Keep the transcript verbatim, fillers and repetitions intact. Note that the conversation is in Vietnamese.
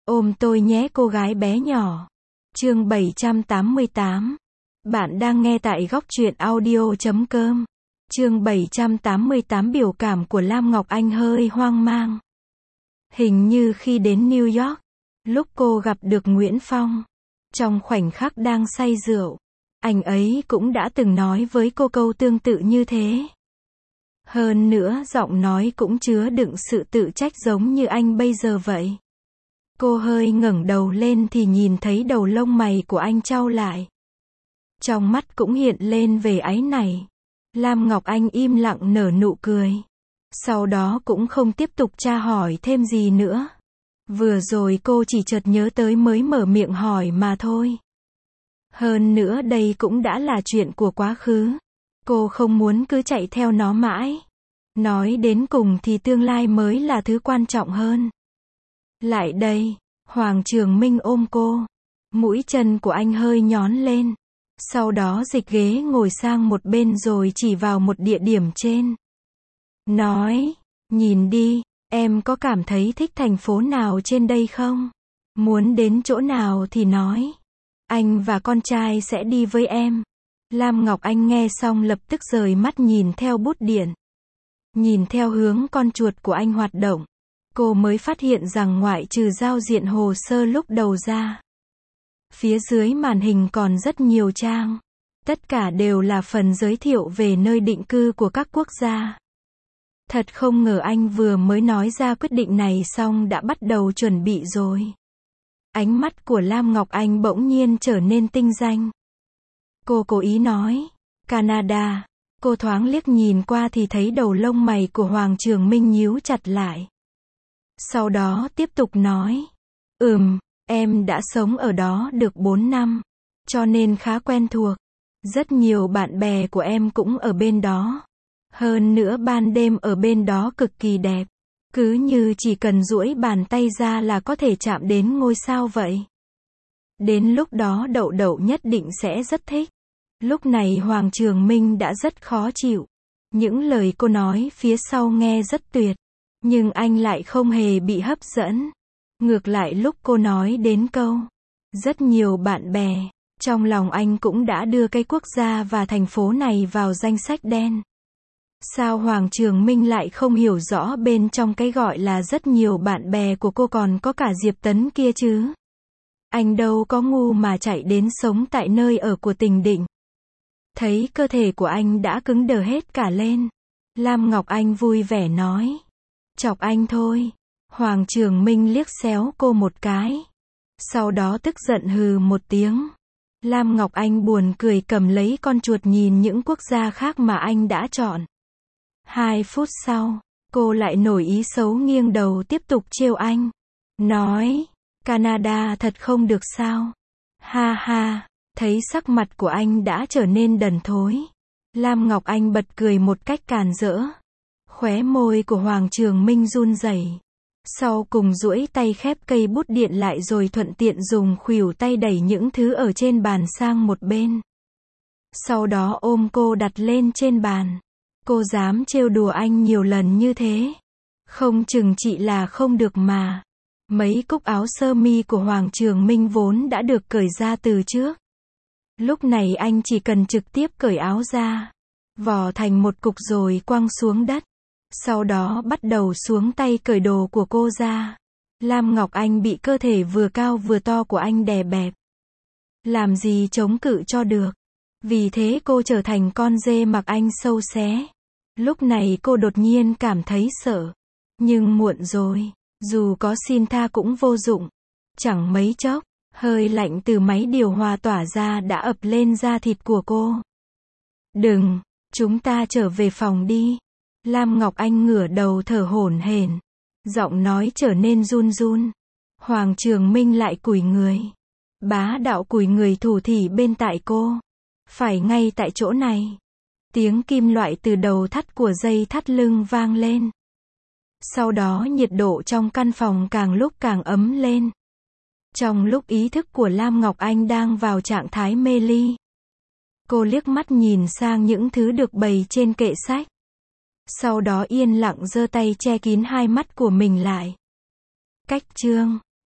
Ôm tôi nhé cô gái bé nhỏ. Chương bảy trăm tám mươi tám. Bạn đang nghe tại góc truyện audio chấm com. Chương bảy trăm tám mươi tám. Biểu cảm của Lam Ngọc Anh hơi hoang mang. Hình như khi đến New York, lúc cô gặp được Nguyễn Phong, trong khoảnh khắc đang say rượu, anh ấy cũng đã từng nói với cô câu tương tự như thế. Hơn nữa giọng nói cũng chứa đựng sự tự trách giống như anh bây giờ vậy. Cô hơi ngẩng đầu lên thì nhìn thấy đầu lông mày của anh chau lại. Trong mắt cũng hiện lên vẻ áy náy. Lam Ngọc Anh im lặng nở nụ cười. Sau đó cũng không tiếp tục tra hỏi thêm gì nữa. Vừa rồi cô chỉ chợt nhớ tới mới mở miệng hỏi mà thôi. Hơn nữa đây cũng đã là chuyện của quá khứ. Cô không muốn cứ chạy theo nó mãi. Nói đến cùng thì tương lai mới là thứ quan trọng hơn. Lại đây, Hoàng Trường Minh ôm cô. Mũi chân của anh hơi nhón lên. Sau đó dịch ghế ngồi sang một bên rồi chỉ vào một địa điểm trên. Nói, nhìn đi, em có cảm thấy thích thành phố nào trên đây không? Muốn đến chỗ nào thì nói. Anh và con trai sẽ đi với em. Lam Ngọc Anh nghe xong lập tức rời mắt nhìn theo bút điện. Nhìn theo hướng con chuột của anh hoạt động. Cô mới phát hiện rằng ngoại trừ giao diện hồ sơ lúc đầu ra, phía dưới màn hình còn rất nhiều trang. Tất cả đều là phần giới thiệu về nơi định cư của các quốc gia. Thật không ngờ anh vừa mới nói ra quyết định này xong đã bắt đầu chuẩn bị rồi. Ánh mắt của Lam Ngọc Anh bỗng nhiên trở nên tinh danh. Cô cố ý nói, Canada. Cô thoáng liếc nhìn qua thì thấy đầu lông mày của Hoàng Trường Minh nhíu chặt lại. Sau đó tiếp tục nói, ừm, em đã sống ở đó được bốn năm, cho nên khá quen thuộc. Rất nhiều bạn bè của em cũng ở bên đó. Hơn nữa ban đêm ở bên đó cực kỳ đẹp. Cứ như chỉ cần duỗi bàn tay ra là có thể chạm đến ngôi sao vậy. Đến lúc đó Đậu Đậu nhất định sẽ rất thích. Lúc này Hoàng Trường Minh đã rất khó chịu. Những lời cô nói phía sau nghe rất tuyệt. Nhưng anh lại không hề bị hấp dẫn. Ngược lại lúc cô nói đến câu rất nhiều bạn bè, trong lòng anh cũng đã đưa cái quốc gia và thành phố này vào danh sách đen. Sao Hoàng Trường Minh lại không hiểu rõ bên trong cái gọi là rất nhiều bạn bè của cô còn có cả Diệp Tấn kia chứ? Anh đâu có ngu mà chạy đến sống tại nơi ở của Tình Định. Thấy cơ thể của anh đã cứng đờ hết cả lên. Lam Ngọc Anh vui vẻ nói. Chọc anh thôi. Hoàng Trường Minh liếc xéo cô một cái. Sau đó tức giận hừ một tiếng. Lam Ngọc Anh buồn cười cầm lấy con chuột nhìn những quốc gia khác mà anh đã chọn. Hai phút sau, cô lại nổi ý xấu nghiêng đầu tiếp tục trêu anh. Nói, Canada thật không được sao? Ha ha, thấy sắc mặt của anh đã trở nên đần thối. Lam Ngọc Anh bật cười một cách càn rỡ. Khóe môi của Hoàng Trường Minh run rẩy. Sau cùng duỗi tay khép cây bút điện lại rồi thuận tiện dùng khuỷu tay đẩy những thứ ở trên bàn sang một bên. Sau đó ôm cô đặt lên trên bàn. Cô dám trêu đùa anh nhiều lần như thế. Không chừng chị là không được mà. Mấy cúc áo sơ mi của Hoàng Trường Minh vốn đã được cởi ra từ trước. Lúc này anh chỉ cần trực tiếp cởi áo ra, vò thành một cục rồi quăng xuống đất. Sau đó bắt đầu xuống tay cởi đồ của cô ra. Lam Ngọc Anh bị cơ thể vừa cao vừa to của anh đè bẹp. Làm gì chống cự cho được. Vì thế cô trở thành con dê mặc anh sâu xé. Lúc này cô đột nhiên cảm thấy sợ. Nhưng muộn rồi. Dù có xin tha cũng vô dụng. Chẳng mấy chốc, hơi lạnh từ máy điều hòa tỏa ra đã ập lên da thịt của cô. Đừng, chúng ta trở về phòng đi. Lam Ngọc Anh ngửa đầu thở hổn hển. Giọng nói trở nên run run. Hoàng Trường Minh lại cúi người. Bá đạo cúi người thủ thỉ bên tại cô. Phải ngay tại chỗ này. Tiếng kim loại từ đầu thắt của dây thắt lưng vang lên. Sau đó nhiệt độ trong căn phòng càng lúc càng ấm lên. Trong lúc ý thức của Lam Ngọc Anh đang vào trạng thái mê ly, cô liếc mắt nhìn sang những thứ được bày trên kệ sách. Sau đó yên lặng giơ tay che kín hai mắt của mình lại. Cách chương